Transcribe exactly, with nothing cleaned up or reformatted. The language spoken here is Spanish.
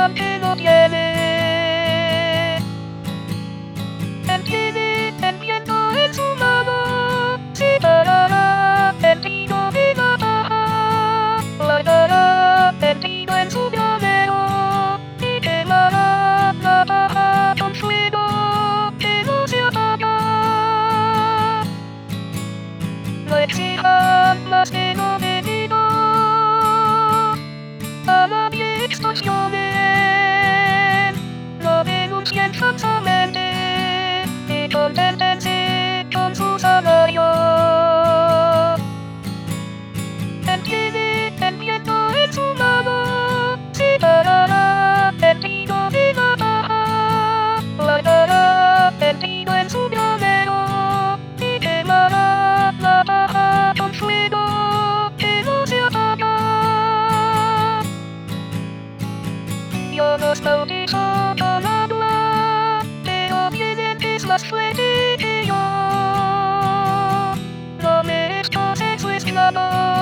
piensan que no tiene. Él tiene el viento en su mano, si parará el tiro de la paja, guardará el tiro en su granero y quemará la paja con fuego que no se apaga. No exijan más que lo debido, a nadie extorsionen, no denuncien falsamente y conténtense con su salario. Él tiene el viento en su mano, si parará el tiro de la paja, guardará el tiro en su granero y quemará la paja con fuego que no se apaga. Yo los bautizo con agua, pero vienen es más fuerte que yo. No me esposes su esclavo.